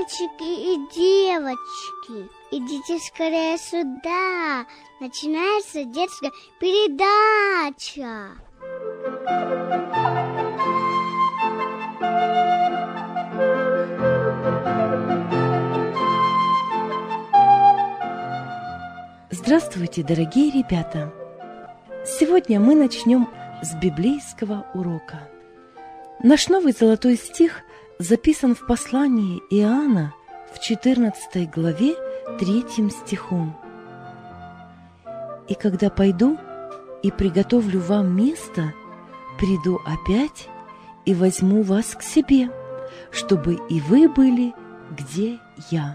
Мальчики и девочки, идите скорее сюда. Начинается детская передача. Здравствуйте, дорогие ребята! Сегодня мы начнем с библейского урока. Наш новый золотой стих записан в послании Иоанна в 14 главе 3 стихом. «И когда пойду и приготовлю вам место, приду опять и возьму вас к себе, чтобы и вы были, где я».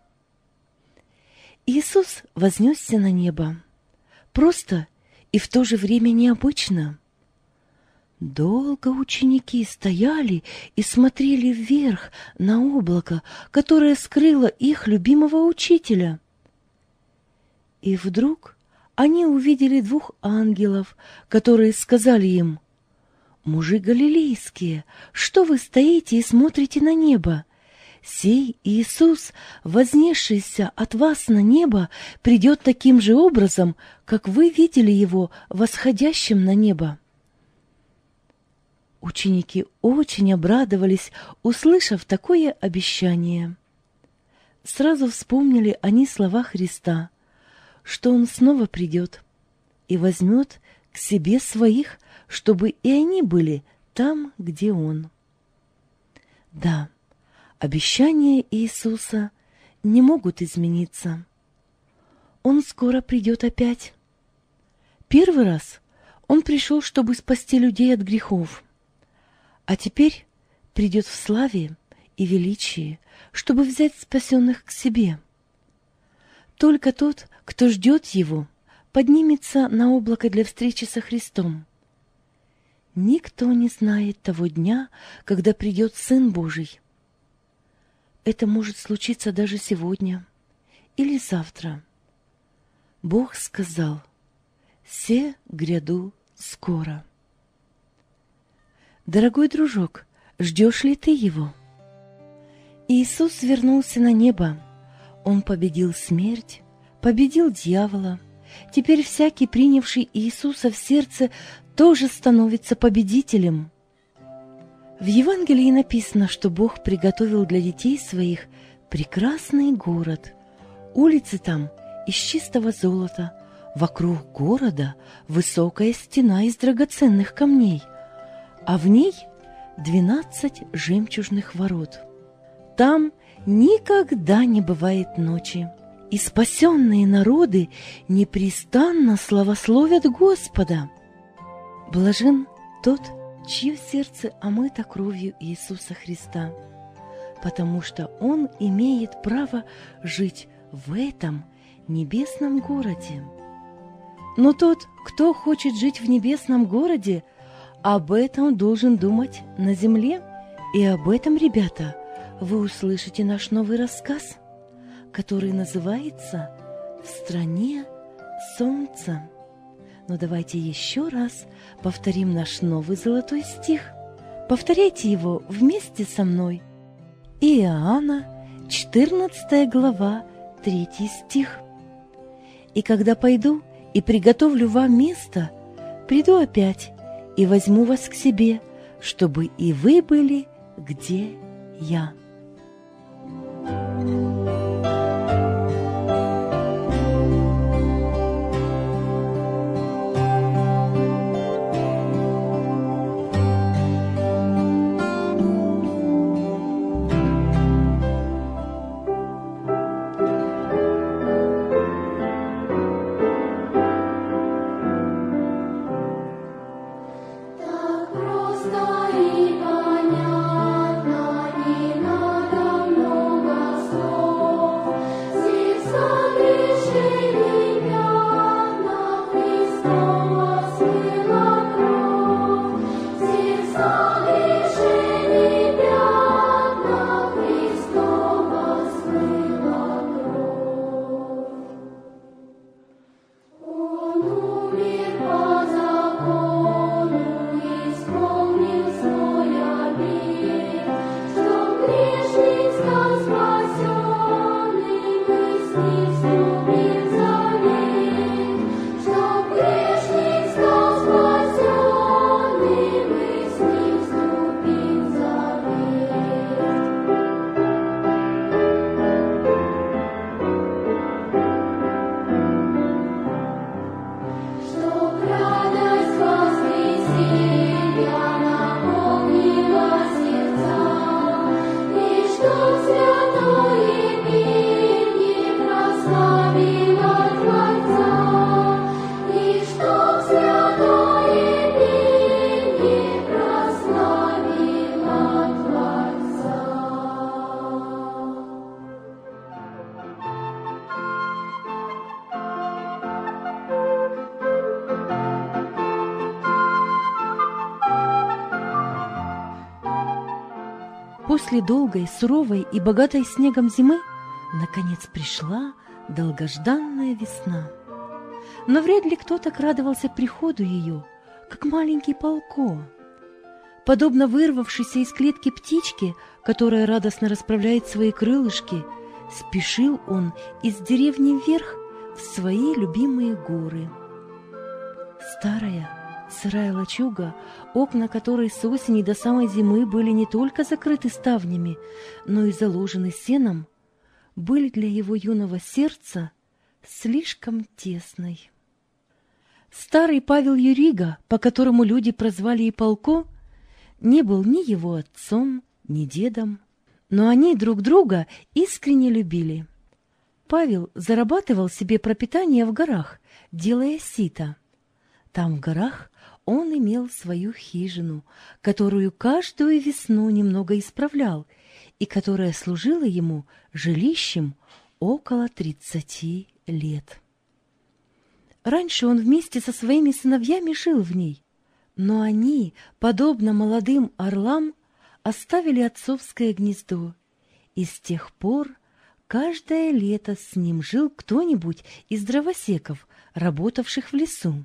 Иисус вознесся на небо, просто и в то же время необычно. Долго ученики стояли и смотрели вверх на облако, которое скрыло их любимого учителя. И вдруг они увидели двух ангелов, которые сказали им: «Мужи галилейские, что вы стоите и смотрите на небо? Сей Иисус, вознесшийся от вас на небо, придет таким же образом, как вы видели Его восходящим на небо». Ученики очень обрадовались, услышав такое обещание. Сразу вспомнили они слова Христа, что Он снова придет и возьмет к себе своих, чтобы и они были там, где Он. Да, обещания Иисуса не могут измениться. Он скоро придет опять. Первый раз Он пришел, чтобы спасти людей от грехов, а теперь придет в славе и величии, чтобы взять спасенных к себе. Только тот, кто ждет Его, поднимется на облако для встречи со Христом. Никто не знает того дня, когда придет Сын Божий. Это может случиться даже сегодня или завтра. Бог сказал: «Се гряду скоро». Дорогой дружок, ждешь ли ты Его? Иисус вернулся на небо. Он победил смерть, победил дьявола. Теперь всякий, принявший Иисуса в сердце, тоже становится победителем. В Евангелии написано, что Бог приготовил для детей своих прекрасный город. Улицы там из чистого золота, вокруг города высокая стена из драгоценных камней, а в ней 12 жемчужных ворот. Там никогда не бывает ночи, и спасенные народы непрестанно славословят Господа. Блажен тот, чье сердце омыто кровью Иисуса Христа, потому что он имеет право жить в этом небесном городе. Но тот, кто хочет жить в небесном городе, об этом должен думать на земле. И об этом, ребята, вы услышите наш новый рассказ, который называется «В стране солнца». Но давайте еще раз повторим наш новый золотой стих. Повторяйте его вместе со мной. Иоанна, 14 глава, 3 стих. «И когда пойду и приготовлю вам место, приду опять и возьму вас к себе, чтобы и вы были, где я». Так просто и понятно не надо. после долгой, суровой и богатой снегом зимы наконец пришла долгожданная весна. Но вряд ли кто так радовался приходу ее, как маленький Полко. Подобно вырвавшейся из клетки птичке, которая радостно расправляет свои крылышки, спешил он из деревни вверх в свои любимые горы. Старая, сырая лачуга, окна которой с осени до самой зимы были не только закрыты ставнями, но и заложены сеном, были для его юного сердца слишком тесной. Старый Павел Юрига, по которому люди прозвали и Полко, не был ни его отцом, ни дедом, но они друг друга искренне любили. Павел зарабатывал себе пропитание в горах, делая сито. Там, в горах, он имел свою хижину, которую каждую весну немного исправлял и которая служила ему жилищем около 30 лет. Раньше он вместе со своими сыновьями жил в ней, но они, подобно молодым орлам, оставили отцовское гнездо, и с тех пор каждое лето с ним жил кто-нибудь из дровосеков, работавших в лесу.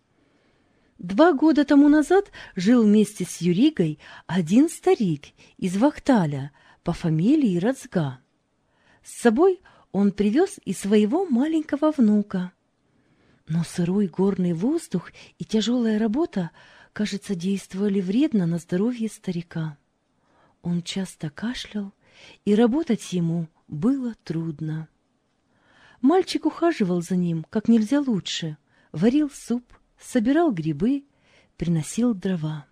2 года тому назад жил вместе с Юригой один старик из Вахталя по фамилии Рацга. С собой он привез и своего маленького внука. Но сырой горный воздух и тяжелая работа, кажется, действовали вредно на здоровье старика. Он часто кашлял, и работать ему было трудно. Мальчик ухаживал за ним как нельзя лучше, варил суп, собирал грибы, приносил дрова.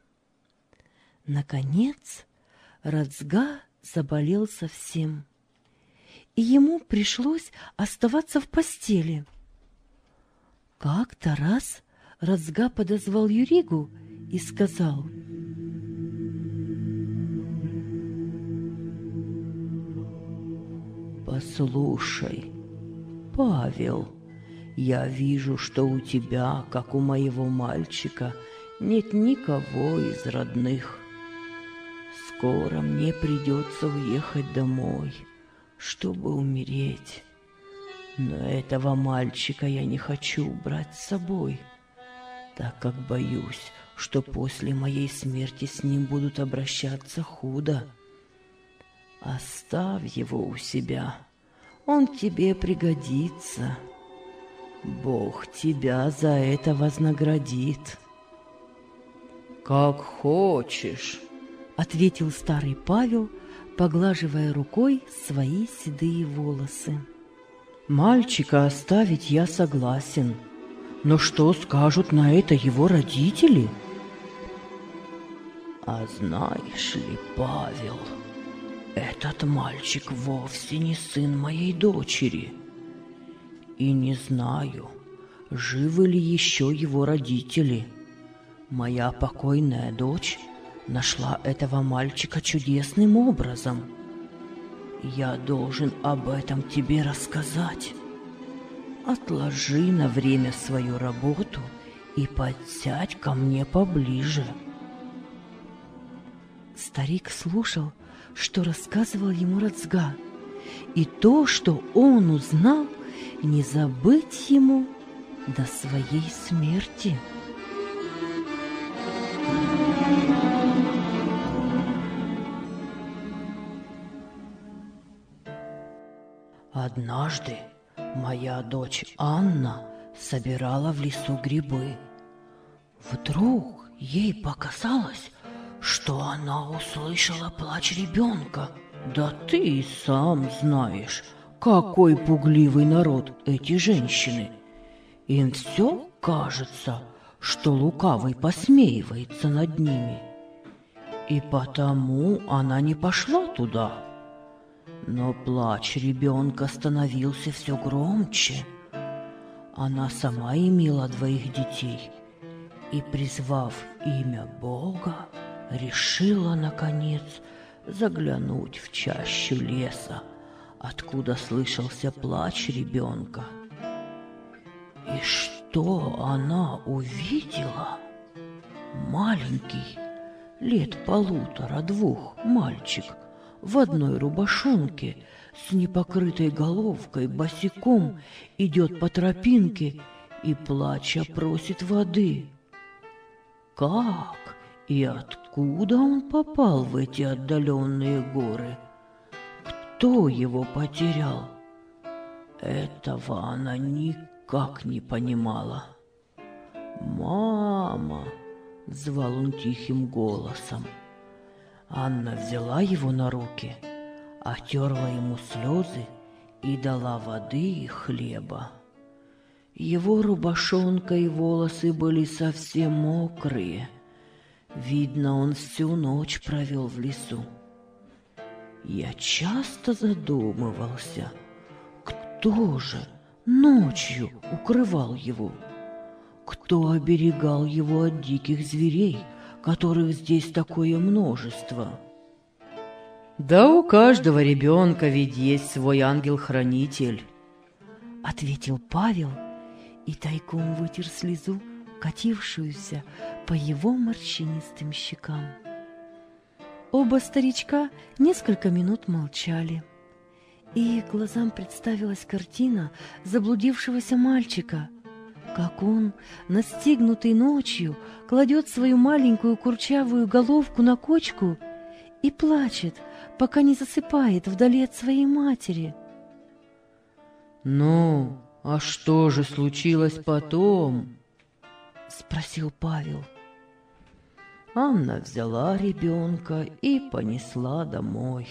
Наконец, Рацга заболел совсем, и ему пришлось оставаться в постели. Как-то раз Рацга подозвал Юригу и сказал: «Послушай, Павел, я вижу, что у тебя, как у моего мальчика, нет никого из родных. Скоро мне придется уехать домой, чтобы умереть. Но этого мальчика я не хочу брать с собой, так как боюсь, что после моей смерти с ним будут обращаться худо. Оставь его у себя, он тебе пригодится. Бог тебя за это вознаградит». «Как хочешь», — ответил старый Павел, поглаживая рукой свои седые волосы. «Мальчика оставить я согласен, но что скажут на это его родители?» «А знаешь ли, Павел, этот мальчик вовсе не сын моей дочери, и не знаю, живы ли еще его родители. Моя покойная дочь нашла этого мальчика чудесным образом. Я должен об этом тебе рассказать. Отложи на время свою работу и подсядь ко мне поближе». Старик слушал, что рассказывал ему Рацга, и то, что он узнал, не забыть ему до своей смерти. Однажды моя дочь Анна собирала в лесу грибы. Вдруг ей показалось, что она услышала плач ребенка. Да ты и сам знаешь, какой пугливый народ эти женщины. Им все кажется, что лукавый посмеивается над ними. И потому она не пошла туда. Но плач ребенка становился все громче. Она сама имела 2 детей и, призвав имя Бога, решила, наконец, заглянуть в чащу леса, откуда слышался плач ребенка. И что она увидела? Маленький, лет 1,5-2 мальчик в одной рубашонке, с непокрытой головкой, босиком, идет по тропинке и, плача, просит воды. Как и откуда он попал в эти отдаленные горы? Кто его потерял? Этого она никак не понимала. «Мама!» — звал он тихим голосом. Анна взяла его на руки, отерла ему слезы и дала воды и хлеба. Его рубашонка и волосы были совсем мокрые. Видно, он всю ночь провел в лесу. Я часто задумывался, кто же ночью укрывал его? Кто оберегал его от диких зверей, которых здесь такое множество? «Да у каждого ребенка ведь есть свой ангел-хранитель», — ответил Павел и тайком вытер слезу, катившуюся по его морщинистым щекам. Оба старичка несколько минут молчали, и их глазам представилась картина заблудившегося мальчика, как он, настигнутый ночью, кладет свою маленькую курчавую головку на кочку и плачет, пока не засыпает вдали от своей матери. «Ну, а что же случилось потом?» — спросил Павел. Анна взяла ребенка и понесла домой.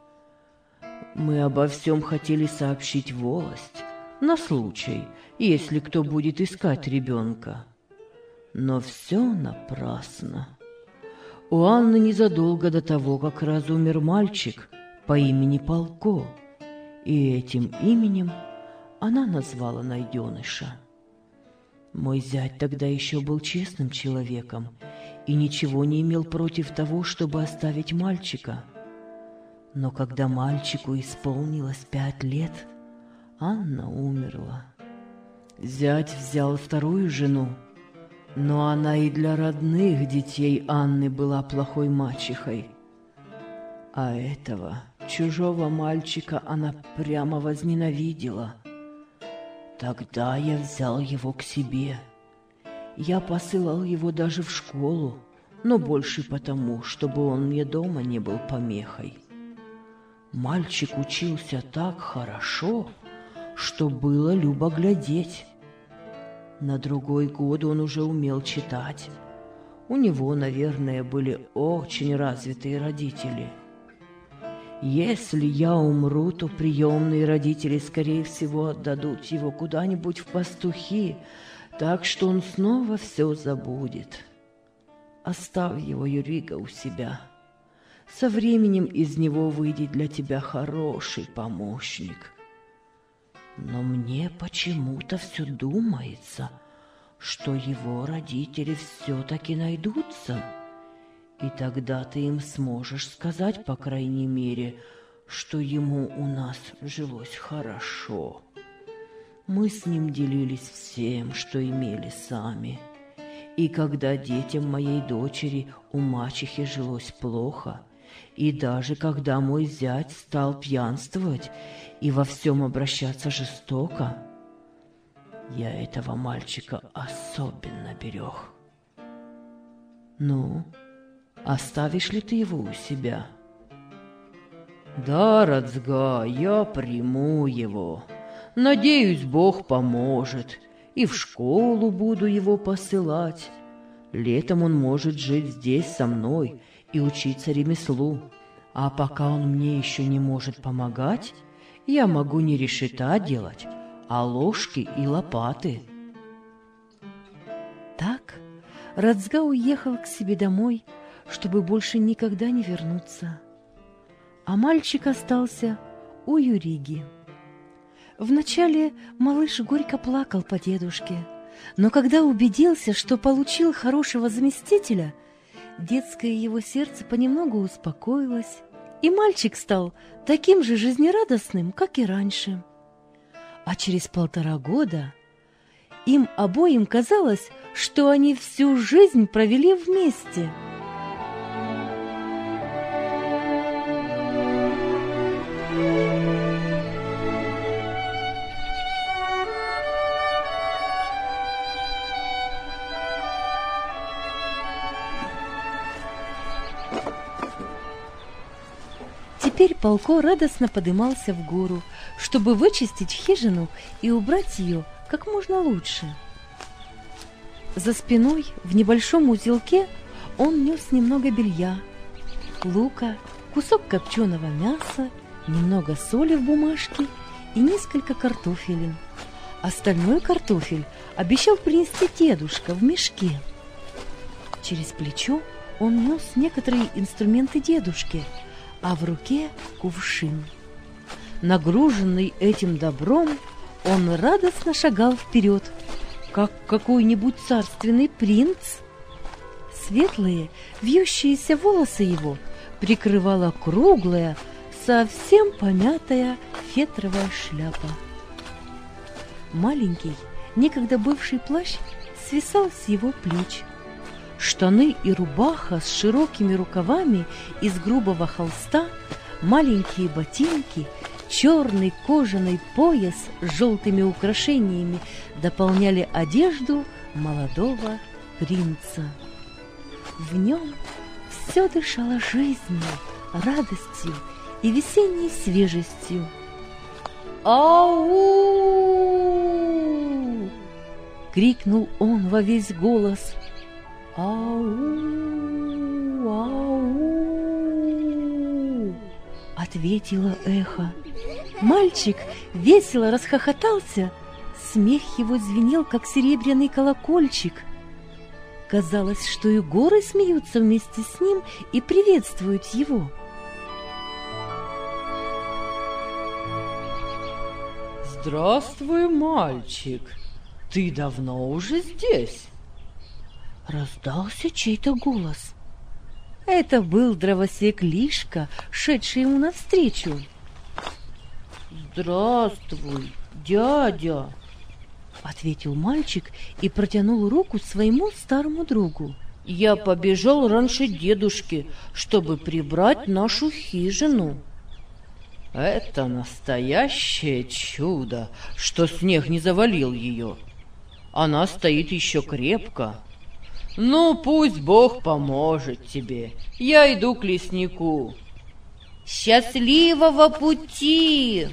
Мы обо всем хотели сообщить в волость, на случай, если кто будет искать ребенка. Но все напрасно. У Анны незадолго до того, как раз умер мальчик по имени Полко, и этим именем она назвала найденыша. Мой зять тогда еще был честным человеком и ничего не имел против того, чтобы оставить мальчика. Но когда мальчику исполнилось 5 лет, Анна умерла. Зять взял вторую жену, но она и для родных детей Анны была плохой мачехой. А этого чужого мальчика она прямо возненавидела. Тогда я взял его к себе. Я посылал его даже в школу, но больше потому, чтобы он мне дома не был помехой. Мальчик учился так хорошо, что было любо глядеть. На другой год он уже умел читать. У него, наверное, были очень развитые родители. Если я умру, то приемные родители, скорее всего, отдадут его куда-нибудь в пастухи, так что он снова все забудет. Оставь его, Юрига, у себя. Со временем из него выйдет для тебя хороший помощник. Но мне почему-то все думается, что его родители все-таки найдутся, и тогда ты им сможешь сказать, по крайней мере, что ему у нас жилось хорошо. Мы с ним делились всем, что имели сами. И когда детям моей дочери у мачехи жилось плохо, и даже когда мой зять стал пьянствовать и во всем обращаться жестоко, я этого мальчика особенно берег. Ну, оставишь ли ты его у себя? Да, Рацга, я приму его. Надеюсь, Бог поможет, и в школу буду его посылать. Летом он может жить здесь со мной и учиться ремеслу. А пока он мне еще не может помогать, я могу не решета делать, а ложки и лопаты. Так Рацга уехал к себе домой, чтобы больше никогда не вернуться. А мальчик остался у Юриги. Вначале малыш горько плакал по дедушке, но когда убедился, что получил хорошего заместителя, детское его сердце понемногу успокоилось, и мальчик стал таким же жизнерадостным, как и раньше. А через 1,5 года им обоим казалось, что они всю жизнь провели вместе. Теперь Полко радостно подымался в гору, чтобы вычистить хижину и убрать ее как можно лучше. За спиной в небольшом узелке он нес немного белья, лука, кусок копченого мяса, немного соли в бумажке и несколько картофелин. Остальной картофель обещал принести дедушка в мешке. Через плечо он нес некоторые инструменты дедушки, а в руке кувшин. Нагруженный этим добром, он радостно шагал вперед, как какой-нибудь царственный принц. Светлые, вьющиеся волосы его прикрывала круглая, совсем помятая фетровая шляпа. Маленький, некогда бывший плащ свисал с его плеч. Штаны и рубаха с широкими рукавами из грубого холста, маленькие ботинки, черный кожаный пояс с желтыми украшениями дополняли одежду молодого принца. В нем все дышало жизнью, радостью и весенней свежестью. «Ау!» — крикнул он во весь голос. «Ау! Ау!» — ответило эхо. Мальчик весело расхохотался, смех его звенел, как серебряный колокольчик. Казалось, что и горы смеются вместе с ним и приветствуют его. «Здравствуй, мальчик! Ты давно уже здесь?» Раздался чей-то голос. Это был дровосек Лишка, шедший ему навстречу. «Здравствуй, дядя!» — ответил мальчик и протянул руку своему старому другу. «Я побежал раньше дедушки, чтобы прибрать нашу хижину. Это настоящее чудо, что снег не завалил ее. Она стоит еще крепко. Ну, пусть Бог поможет тебе. Я иду к леснику. Счастливого пути!»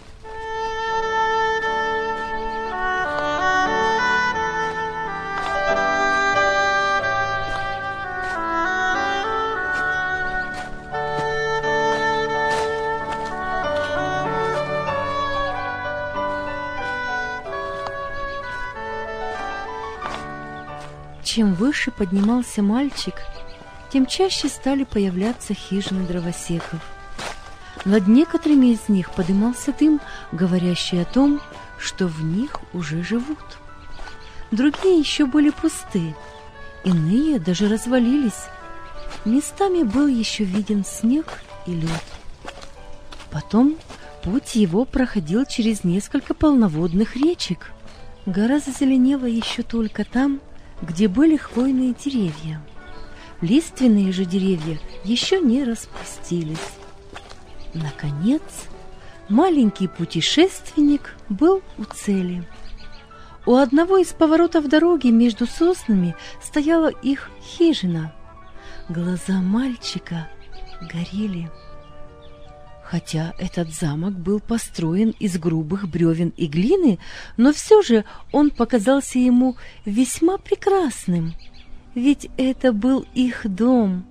Чем выше поднимался мальчик, тем чаще стали появляться хижины дровосеков. Над некоторыми из них подымался дым, говорящий о том, что в них уже живут. Другие еще были пусты, иные даже развалились. Местами был еще виден снег и лед. Потом путь его проходил через несколько полноводных речек. Гора зазеленела еще только там, где были хвойные деревья. Лиственные же деревья еще не распустились. Наконец, маленький путешественник был у цели. У одного из поворотов дороги между соснами стояла их хижина. Глаза мальчика горели. Хотя этот замок был построен из грубых бревен и глины, но все же он показался ему весьма прекрасным, ведь это был их дом.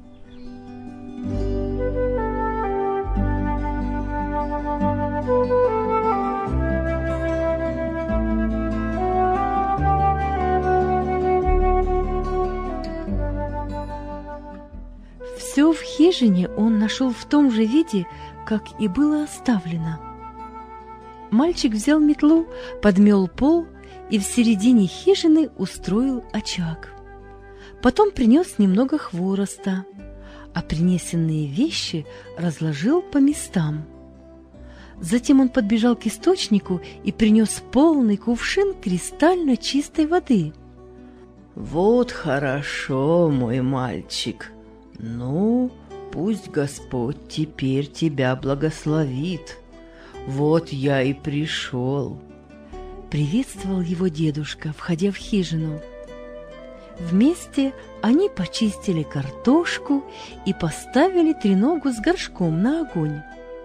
Все в хижине он нашел в том же виде, как и было оставлено. Мальчик взял метлу, подмел пол и в середине хижины устроил очаг. Потом принес немного хвороста, а принесенные вещи разложил по местам. Затем он подбежал к источнику и принес полный кувшин кристально чистой воды. «Вот хорошо, мой мальчик. Ну, пусть Господь теперь тебя благословит. Вот я и пришел», — приветствовал его дедушка, входя в хижину. Вместе они почистили картошку и поставили треногу с горшком на огонь.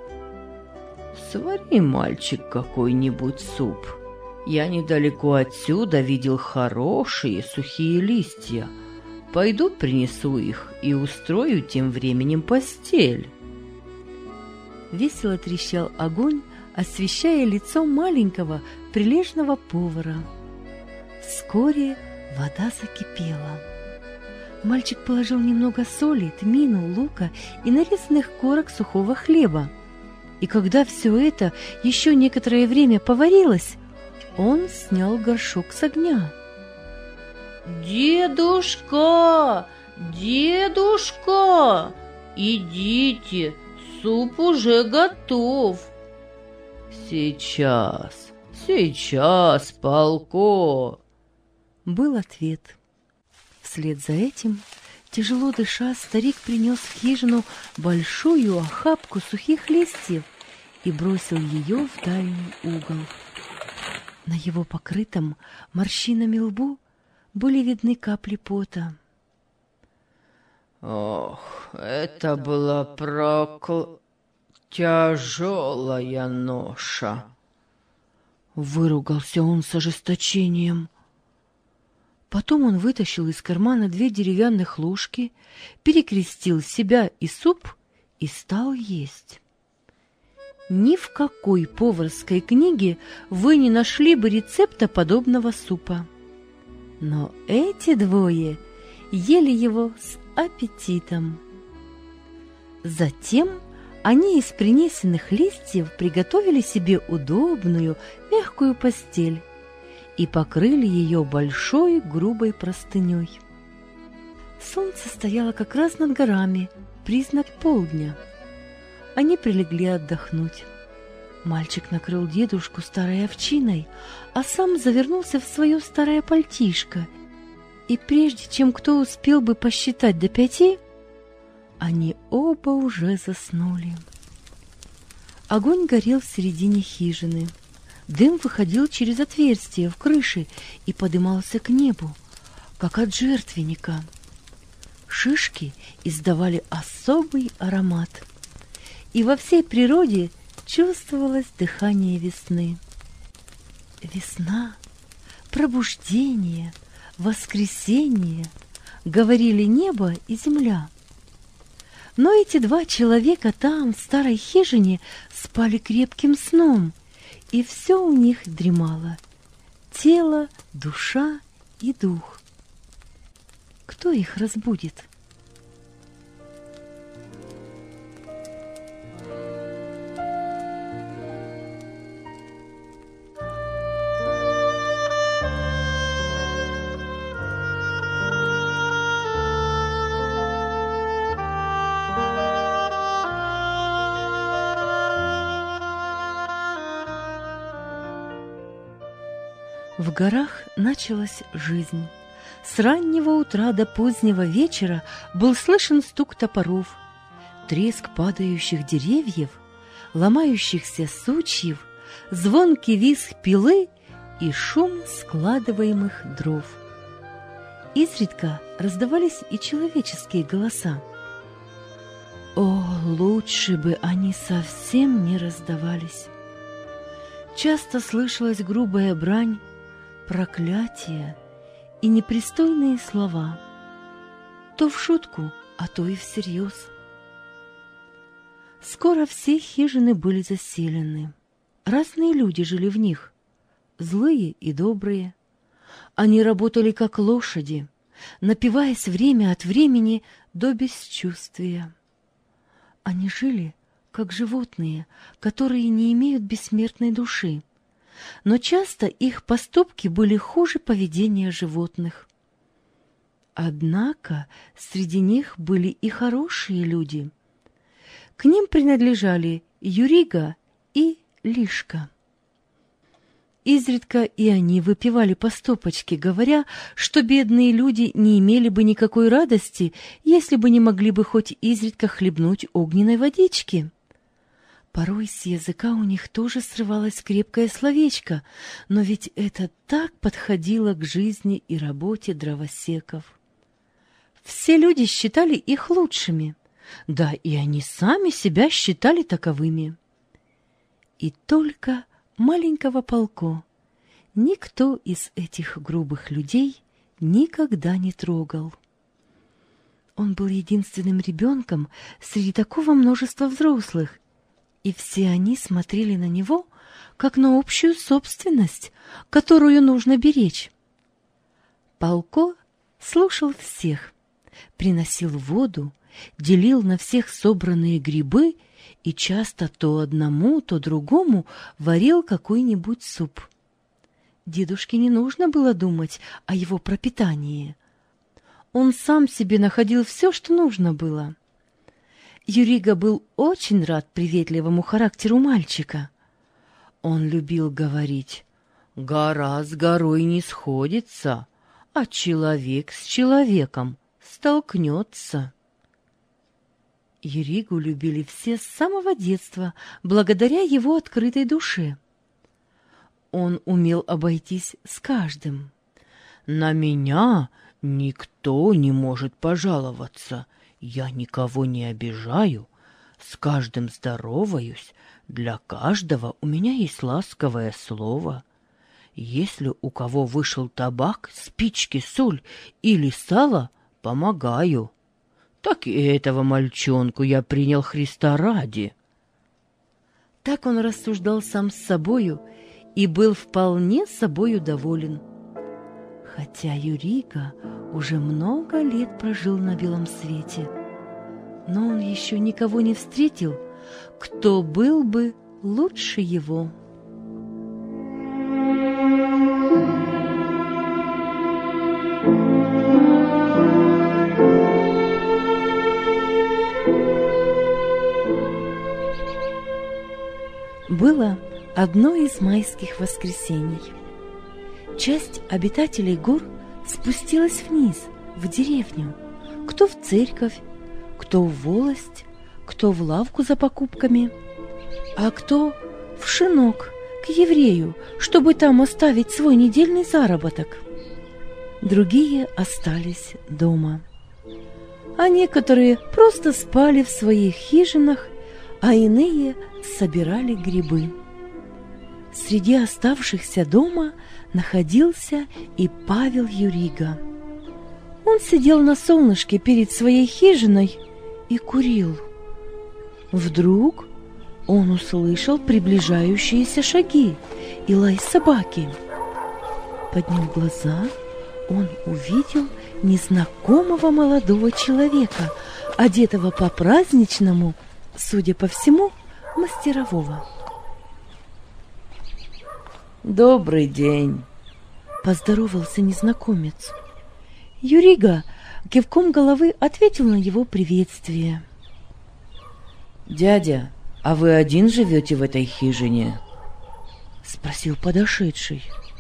свари, мальчик, какой-нибудь суп. Я недалеко отсюда видел хорошие сухие листья. Пойду принесу их и устрою тем временем постель». Весело трещал огонь, освещая лицо маленького прилежного повара. Вскоре вода закипела. Мальчик положил немного соли, тмину, лука и нарезанных корок сухого хлеба. И когда все это еще некоторое время поварилось, он снял горшок с огня. «Дедушка! Дедушка! Идите, суп уже готов!» «Сейчас, сейчас, Палко!» Был ответ. Вслед за этим, тяжело дыша, старик принес в хижину большую охапку сухих листьев и бросил ее в дальний угол. На его покрытом морщинами лбу были видны капли пота. «Ох, это была тяжелая ноша!» Выругался он с ожесточением. Потом он вытащил из кармана 2 деревянных ложки, перекрестил себя и суп и стал есть. Ни в какой поварской книге вы не нашли бы рецепта подобного супа. Но эти двое ели его с аппетитом. Затем они из принесенных листьев приготовили себе удобную, мягкую постель и покрыли ее большой грубой простыней. Солнце стояло как раз над горами, признак полдня. Они прилегли отдохнуть. Мальчик накрыл дедушку старой овчиной, а сам завернулся в свое старое пальтишко. И прежде чем кто успел бы посчитать до 5, они оба уже заснули. Огонь горел в середине хижины. Дым выходил через отверстие в крыше и подымался к небу, как от жертвенника. Шишки издавали особый аромат, и во всей природе чувствовалось дыхание весны. Весна, пробуждение, воскресенье, говорили небо и земля. Но эти 2 человека там, в старой хижине, спали крепким сном, и все у них дремало — тело, душа и дух. Кто их разбудит? В горах началась жизнь. С раннего утра до позднего вечера был слышен стук топоров, треск падающих деревьев, ломающихся сучьев, звонкий визг пилы и шум складываемых дров. Изредка раздавались и человеческие голоса. О, лучше бы они совсем не раздавались! Часто слышалась грубая брань, проклятия и непристойные слова, то в шутку, а то и всерьез. Скоро все хижины были заселены. Разные люди жили в них, злые и добрые. Они работали как лошади, напиваясь время от времени до бесчувствия. Они жили как животные, которые не имеют бессмертной души, но часто их поступки были хуже поведения животных. Однако среди них были и хорошие люди. К ним принадлежали Юрига и Лишка. Изредка и они выпивали по стопочке, говоря, что бедные люди не имели бы никакой радости, если бы не могли бы хоть изредка хлебнуть огненной водички. Порой с языка у них тоже срывалось крепкое словечко, но ведь это так подходило к жизни и работе дровосеков. Все люди считали их лучшими, да и они сами себя считали таковыми. и только маленького Полко никто из этих грубых людей никогда не трогал. Он был единственным ребенком среди такого множества взрослых, и все они смотрели на него, как на общую собственность, которую нужно беречь. Полко слушал всех, приносил воду, делил на всех собранные грибы и часто то одному, то другому варил какой-нибудь суп. Дедушке не нужно было думать о его пропитании. Он сам себе находил все, что нужно было. Юрига был очень рад приветливому характеру мальчика. Он любил говорить: «Гора с горой не сходится, а человек с человеком столкнется». Юригу любили все с самого детства, благодаря его открытой душе. Он умел обойтись с каждым. «На меня никто не может пожаловаться, я никого не обижаю, с каждым здороваюсь, для каждого у меня есть ласковое слово. Если у кого вышел табак, спички, соль или сало, помогаю. Так и этого мальчонку я принял Христа ради». Так он рассуждал сам с собою и был вполне собою доволен. Хотя Юрига уже много лет прожил на белом свете, но он еще никого не встретил, кто был бы лучше его. Было одно из майских воскресений. Часть обитателей гор спустилась вниз, в деревню, кто в церковь, кто в волость, кто в лавку за покупками, а кто в шинок к еврею, чтобы там оставить свой недельный заработок. Другие остались дома, а некоторые просто спали в своих хижинах, а иные собирали грибы. Среди оставшихся дома находился и Павел Юрига. Он сидел на солнышке перед своей хижиной и курил. Вдруг он услышал приближающиеся шаги и лай собаки. Подняв глаза, он увидел незнакомого молодого человека, одетого по-праздничному, судя по всему, мастерового. «Добрый день!» — поздоровался незнакомец. Юрига кивком головы ответил на его приветствие. «Дядя, а вы один живете в этой хижине?» — спросил подошедший.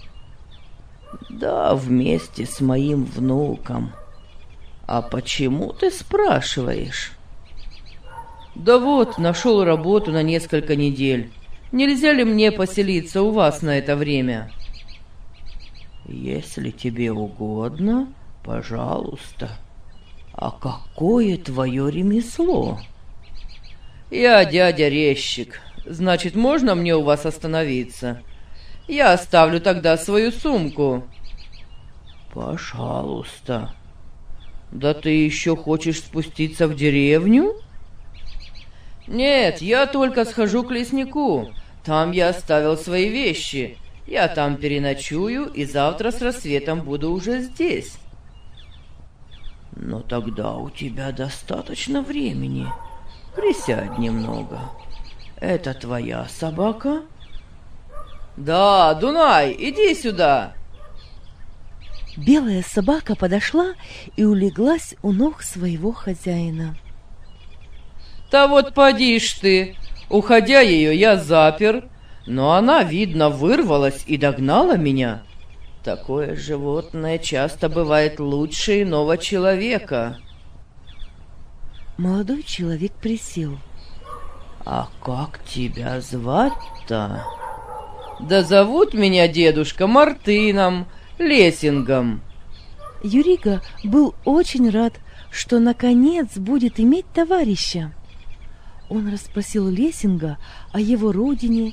«Да, вместе с моим внуком. А почему ты спрашиваешь?» «Да вот, нашел работу на несколько недель. Нельзя ли мне поселиться у вас на это время?» «Если тебе угодно, пожалуйста. А какое твое ремесло?» «Я дядя резчик. Значит, можно мне у вас остановиться? Я оставлю тогда свою сумку». «Пожалуйста. Да ты еще хочешь спуститься в деревню?» «Нет, я только схожу к леснику. Там я оставил свои вещи. Я там переночую, и завтра с рассветом буду уже здесь». «Но тогда у тебя достаточно времени. Присядь немного. Это твоя собака?» «Да, Дунай, иди сюда!» Белая собака подошла и улеглась у ног своего хозяина. «Да вот поди ж ты! Уходя ее, я запер, но она, видно, вырвалась и догнала меня. Такое животное часто бывает лучше иного человека». Молодой человек присел. «А как тебя звать-то?» «Да зовут меня дедушка Мартыном, Лесингом». Юрига был очень рад, что наконец будет иметь товарища. Он расспросил Лесинга о его родине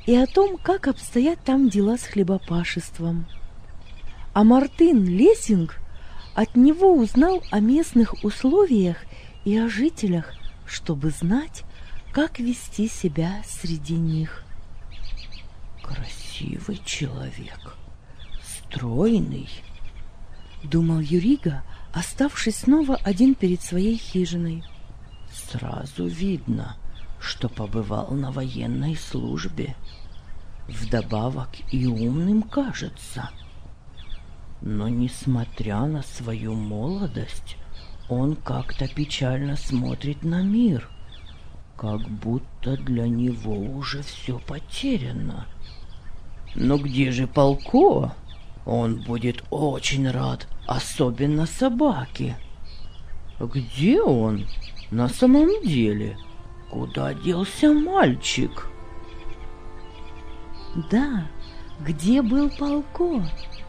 и о том, как обстоят там дела с хлебопашеством. А Мартын Лессинг от него узнал о местных условиях и о жителях, чтобы знать, как вести себя среди них. Красивый человек, стройный, думал Юрига, оставшись снова один перед своей хижиной. Сразу видно, что побывал на военной службе. Вдобавок и умным кажется. Но, несмотря на свою молодость, он как-то печально смотрит на мир, как будто для него уже все потеряно. Но где же Полко? Он будет очень рад, особенно собаке. Где он на самом деле? Куда делся мальчик? Да, где был Полко?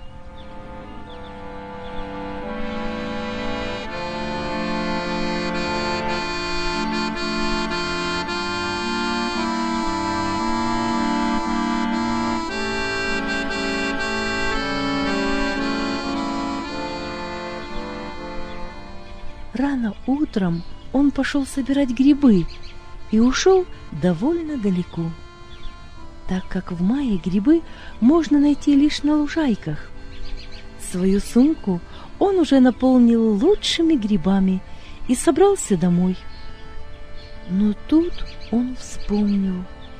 Рано утром он пошел собирать грибы и ушел довольно далеко, так как в мае грибы можно найти лишь на лужайках. Свою сумку он уже наполнил лучшими грибами и собрался домой. Но тут он вспомнил.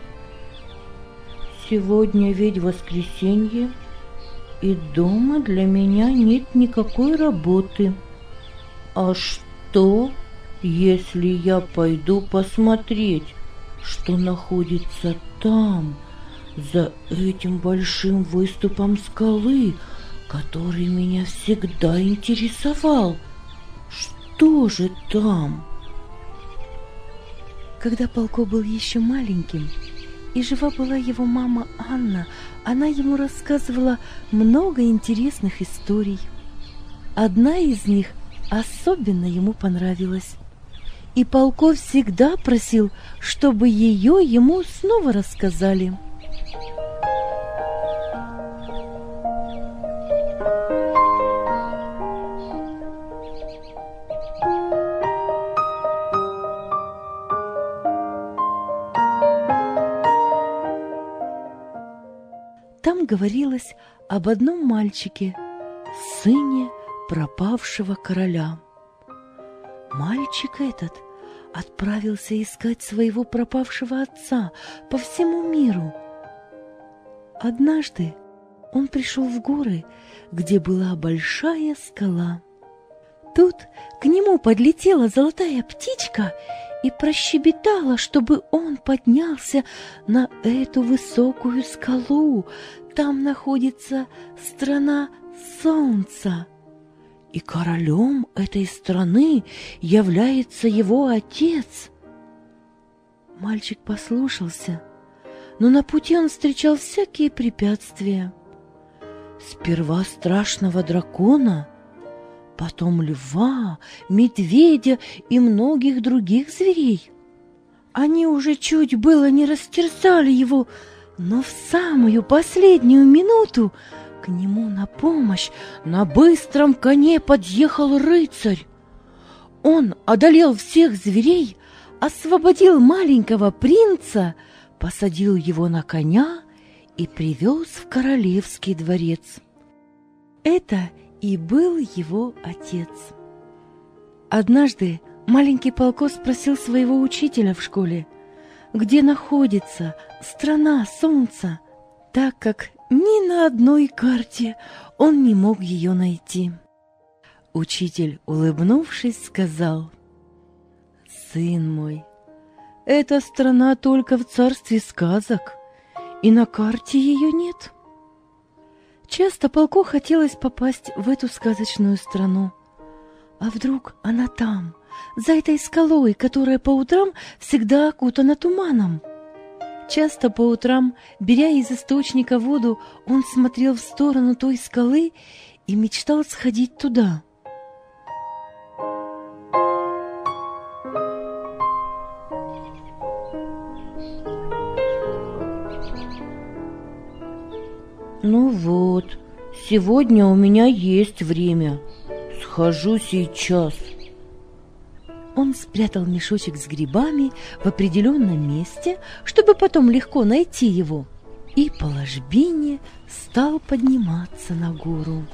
Сегодня ведь воскресенье, и дома для меня нет никакой работы. А что, если я пойду посмотреть, что находится там, за этим большим выступом скалы, который меня всегда интересовал? Что же там? Когда Полко был еще маленьким, и жива была его мама Анна, она ему рассказывала много интересных историй. Одна из них особенно ему понравилась, и Полко всегда просил, чтобы ее ему снова рассказали. Там говорилось об одном мальчике, сыне пропавшего короля. Мальчик этот отправился искать своего пропавшего отца по всему миру. Однажды он пришел в горы, где была большая скала. Тут к нему подлетела золотая птичка и прощебетала, чтобы он поднялся на эту высокую скалу. Там находится страна солнца, и королем этой страны является его отец. Мальчик послушался, но на пути он встречал всякие препятствия. Сперва страшного дракона, потом льва, медведя и многих других зверей. Они уже чуть было не растерзали его, но в самую последнюю минуту к нему на помощь на быстром коне подъехал рыцарь. Он одолел всех зверей, освободил маленького принца, посадил его на коня и привез в королевский дворец. Это и был его отец. Однажды маленький Полко спросил своего учителя в школе, где находится страна солнца, так как ни на одной карте он не мог ее найти. Учитель, улыбнувшись, сказал: «Сын мой, эта страна только в царстве сказок, и на карте ее нет». Часто Полко хотелось попасть в эту сказочную страну. А вдруг она там, за этой скалой, которая по утрам всегда окутана туманом? Часто по утрам, беря из источника воду, он смотрел в сторону той скалы и мечтал сходить туда. Ну вот, сегодня у меня есть время. Схожу сейчас. Он спрятал мешочек с грибами в определенном месте, чтобы потом легко найти его, и по ложбине стал подниматься на гору.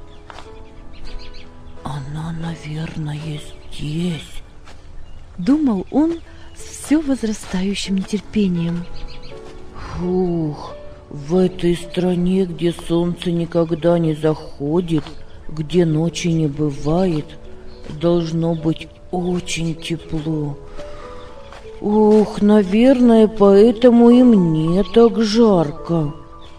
Она, наверное, здесь, думал он с все возрастающим нетерпением. Фух, в этой стране, где солнце никогда не заходит, где ночи не бывает, должно быть очень тепло. Ох, наверное, поэтому и мне так жарко.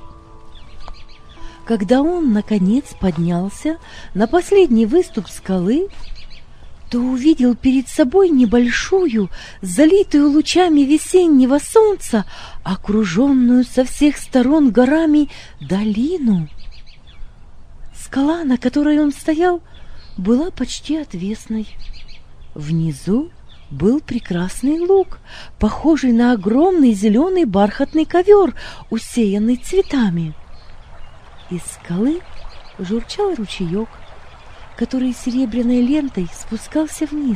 Когда он, наконец, поднялся на последний выступ скалы, то увидел перед собой небольшую, залитую лучами весеннего солнца, окруженную со всех сторон горами долину. Скала, на которой он стоял, была почти отвесной. Внизу был прекрасный луг, похожий на огромный зеленый бархатный ковер, усеянный цветами. Из скалы журчал ручеек, который серебряной лентой спускался вниз.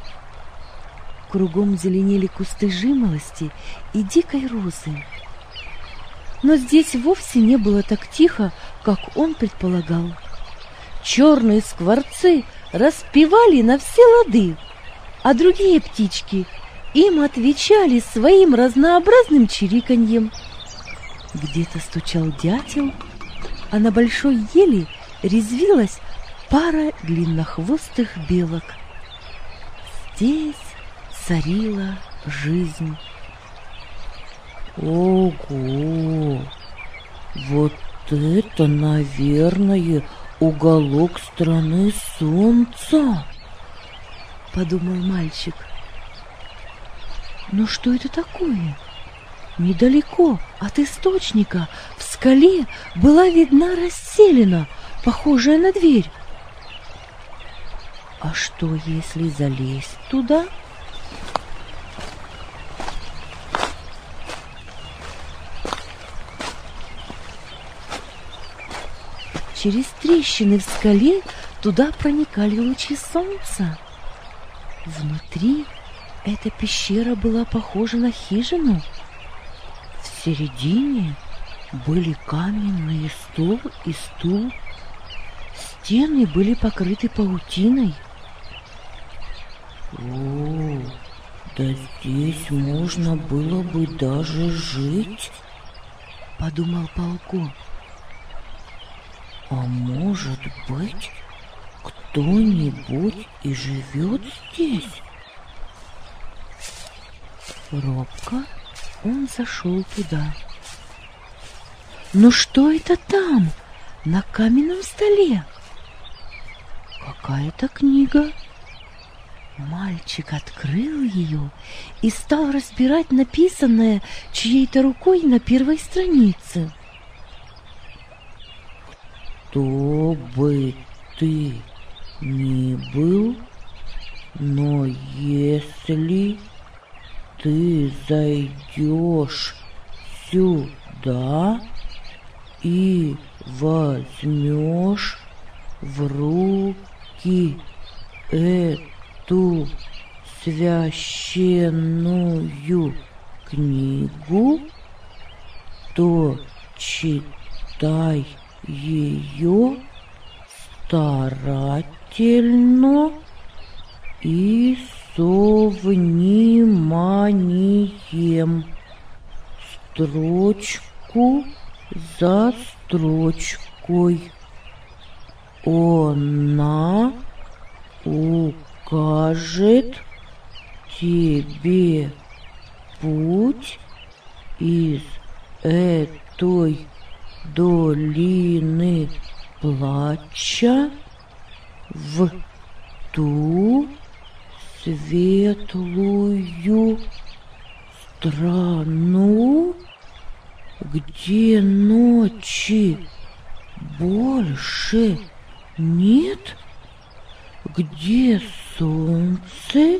Кругом зеленели кусты жимолости и дикой розы. Но здесь вовсе не было так тихо, как он предполагал. Черные скворцы распевали на все лады, а другие птички им отвечали своим разнообразным чириканьем. Где-то стучал дятел, а на большой еле резвилась пара длиннохвостых белок. Здесь царила жизнь. Ого! Вот это, наверное, уголок страны солнца, подумал мальчик. Но что это такое? Недалеко от источника в скале была видна расселина, похожая на дверь. А что, если залезть туда? Через трещины в скале туда проникали лучи солнца. Внутри эта пещера была похожа на хижину. В середине были каменный стол и стул. Стены были покрыты паутиной. О, да здесь можно было бы даже жить, подумал Палко. А может быть, кто-нибудь и живет здесь? Робко он зашел туда. Но что это там, на каменном столе? Какая-то книга. Мальчик открыл ее и стал разбирать написанное чьей-то рукой на первой странице. Кто бы ты ни был, но если ты зайдешь сюда и возьмешь в руки эту священную книгу, то читай ее старательно и со вниманием, строчку за строчкой. Она укажет тебе путь из этой долины плача в ту светлую страну, где ночи больше нет, где солнце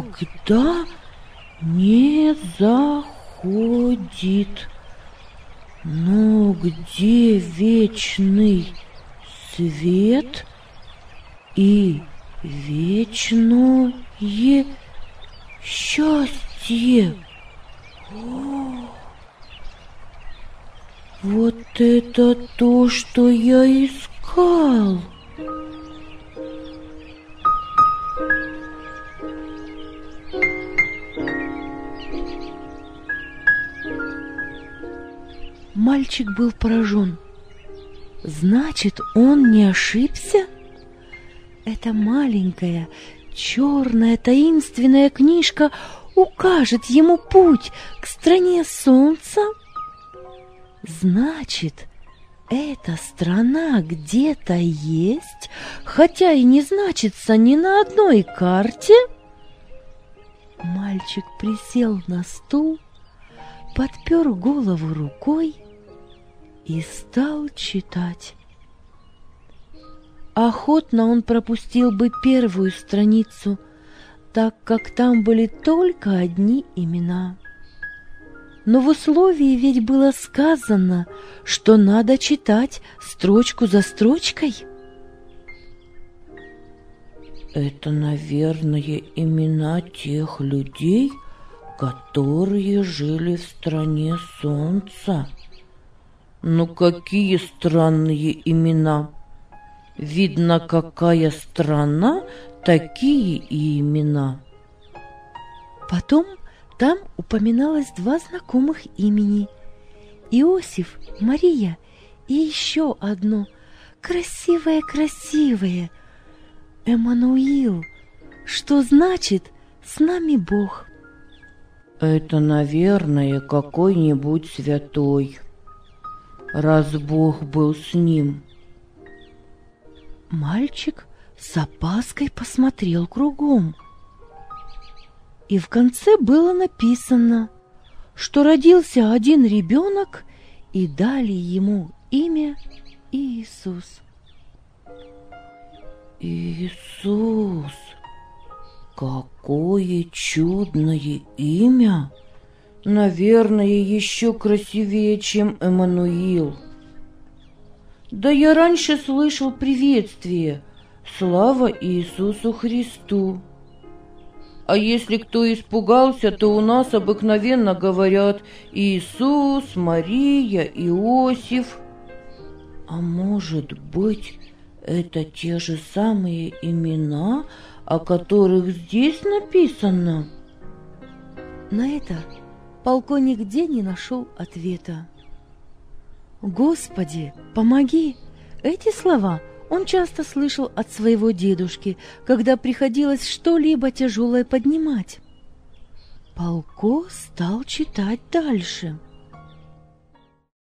никогда не заходит. Но где вечный свет и вечное счастье? О, вот это то, что я искал. Мальчик был поражен. Значит, он не ошибся? Эта маленькая, черная, таинственная книжка укажет ему путь к стране солнца? Значит, эта страна где-то есть, хотя и не значится ни на одной карте? Мальчик присел на стул, подпер голову рукой и стал читать. Охотно он пропустил бы первую страницу, так как там были только одни имена. Но в условии ведь было сказано, что надо читать строчку за строчкой. Это, наверное, имена тех людей, которые жили в стране солнца. Ну, какие странные имена! Видно, какая страна, такие и имена. Потом там упоминалось два знакомых имени – Иосиф, Мария и еще одно красивое – Эммануил, что значит «с нами Бог». Это, наверное, какой-нибудь святой, раз Бог был с ним. Мальчик с опаской посмотрел кругом. И в конце было написано, что родился один ребенок, и дали ему имя Иисус. Иисус! Какое чудное имя! Наверное, еще красивее, чем Эммануил. Да я раньше слышал приветствие «Слава Иисусу Христу». А если кто испугался, то у нас обыкновенно говорят «Иисус», «Мария», «Иосиф». А может быть, это те же самые имена, о которых здесь написано? На это полковник нигде не нашел ответа. «Господи, помоги!» Эти слова он часто слышал от своего дедушки, когда приходилось что-либо тяжелое поднимать. Полко стал читать дальше.